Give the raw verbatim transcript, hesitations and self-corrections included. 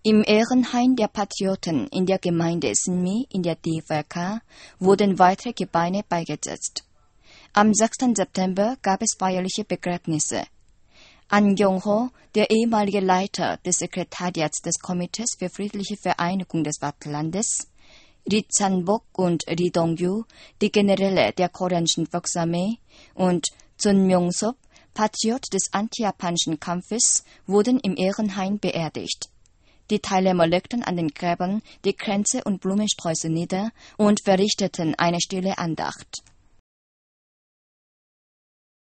Im Ehrenhain der Patrioten in der Gemeinde Sinmi in der D V K wurden weitere Gebeine beigesetzt. Am sechsten September gab es feierliche Begräbnisse. An Kyung-ho, der ehemalige Leiter des Sekretariats des Komitees für friedliche Vereinigung des Vaterlandes, Ri Chan-bok und Ri Dong-gyu, die Generäle der koreanischen Volksarmee, und Chun Myung-sop, Patriot des antijapanischen Kampfes, wurden im Ehrenhain beerdigt. Die Teilnehmer legten an den Gräbern die Kränze und Blumensträuße nieder und verrichteten eine stille Andacht.